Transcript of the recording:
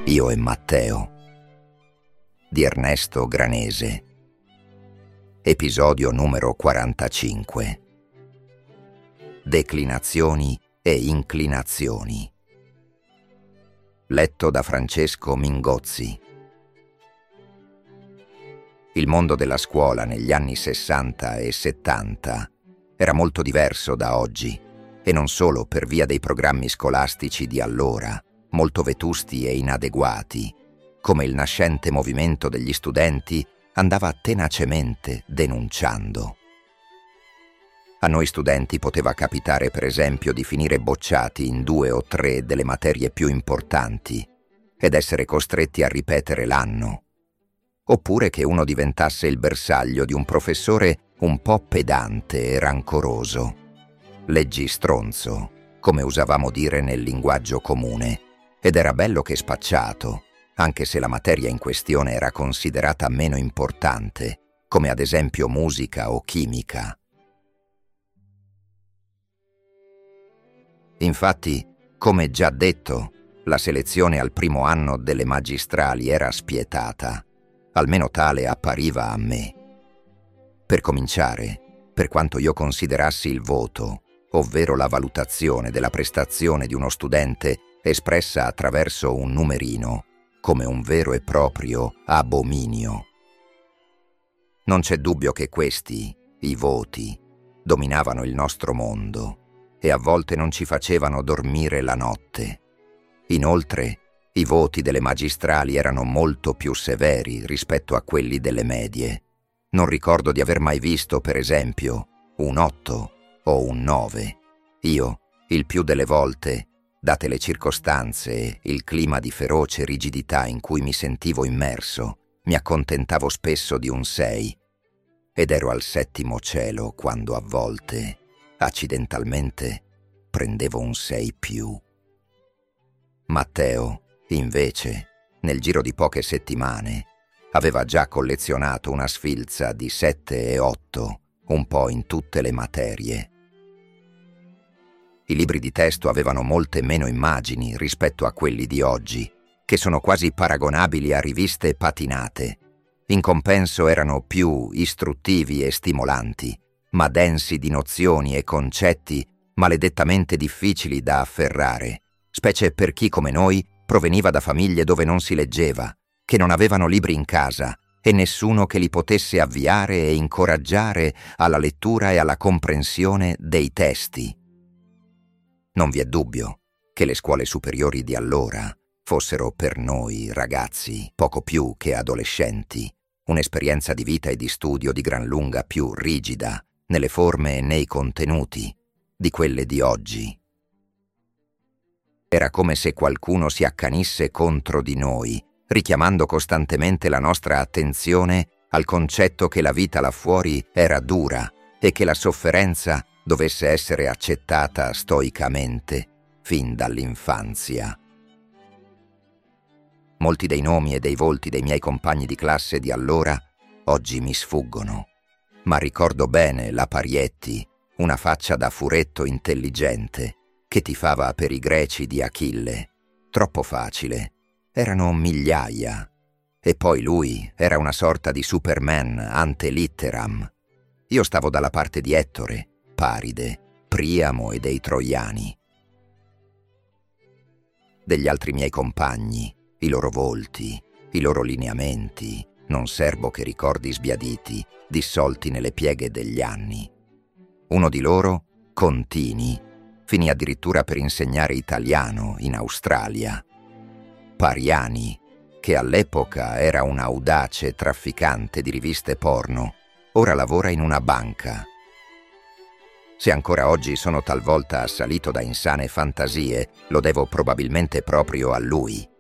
Io e Matteo di Ernesto Granese. Episodio numero 45. Declinazioni e inclinazioni. Letto da Francesco Mingozzi. Il mondo della scuola negli anni 60 e 70 era molto diverso da oggi, e non solo per via dei programmi scolastici di allora, molto vetusti e inadeguati, come il nascente movimento degli studenti andava tenacemente denunciando. A noi studenti poteva capitare, per esempio, di finire bocciati in 2 o 3 delle materie più importanti ed essere costretti a ripetere l'anno, oppure che uno diventasse il bersaglio di un professore un po' pedante e rancoroso, leggistronzo, come usavamo dire nel linguaggio comune, ed era bello che spacciato, anche se la materia in questione era considerata meno importante, come ad esempio musica o chimica. Infatti, come già detto, la selezione al primo anno delle magistrali era spietata, almeno tale appariva a me. Per cominciare, per quanto io considerassi il voto, ovvero la valutazione della prestazione di uno studente espressa attraverso un numerino, come un vero e proprio abominio. Non c'è dubbio che questi, i voti, dominavano il nostro mondo e a volte non ci facevano dormire la notte. Inoltre, i voti delle magistrali erano molto più severi rispetto a quelli delle medie. Non ricordo di aver mai visto, per esempio, un 8 o un 9. Io, il più delle volte, date le circostanze e il clima di feroce rigidità in cui mi sentivo immerso, mi accontentavo spesso di un 6 ed ero al 7° cielo quando a volte, accidentalmente, prendevo un 6+. Matteo, invece, nel giro di poche settimane, aveva già collezionato una sfilza di 7 e 8, un po' in tutte le materie. I libri di testo avevano molte meno immagini rispetto a quelli di oggi, che sono quasi paragonabili a riviste patinate. In compenso erano più istruttivi e stimolanti, ma densi di nozioni e concetti maledettamente difficili da afferrare, specie per chi come noi proveniva da famiglie dove non si leggeva, che non avevano libri in casa e nessuno che li potesse avviare e incoraggiare alla lettura e alla comprensione dei testi. Non vi è dubbio che le scuole superiori di allora fossero per noi ragazzi poco più che adolescenti, un'esperienza di vita e di studio di gran lunga più rigida nelle forme e nei contenuti di quelle di oggi. Era come se qualcuno si accanisse contro di noi, richiamando costantemente la nostra attenzione al concetto che la vita là fuori era dura e che la sofferenza dovesse essere accettata stoicamente fin dall'infanzia. Molti dei nomi e dei volti dei miei compagni di classe di allora oggi mi sfuggono, ma ricordo bene la Parietti, una faccia da furetto intelligente, che tifava per i greci di Achille. Troppo facile, erano migliaia. E poi lui era una sorta di Superman ante litteram. Io stavo dalla parte di Ettore, Paride, Priamo e dei Troiani. Degli altri miei compagni, i loro volti, i loro lineamenti, non serbo che ricordi sbiaditi, dissolti nelle pieghe degli anni. Uno di loro, Contini, finì addirittura per insegnare italiano in Australia. Pariani, che all'epoca era un audace trafficante di riviste porno, ora lavora in una banca. Se ancora oggi sono talvolta assalito da insane fantasie, lo devo probabilmente proprio a lui.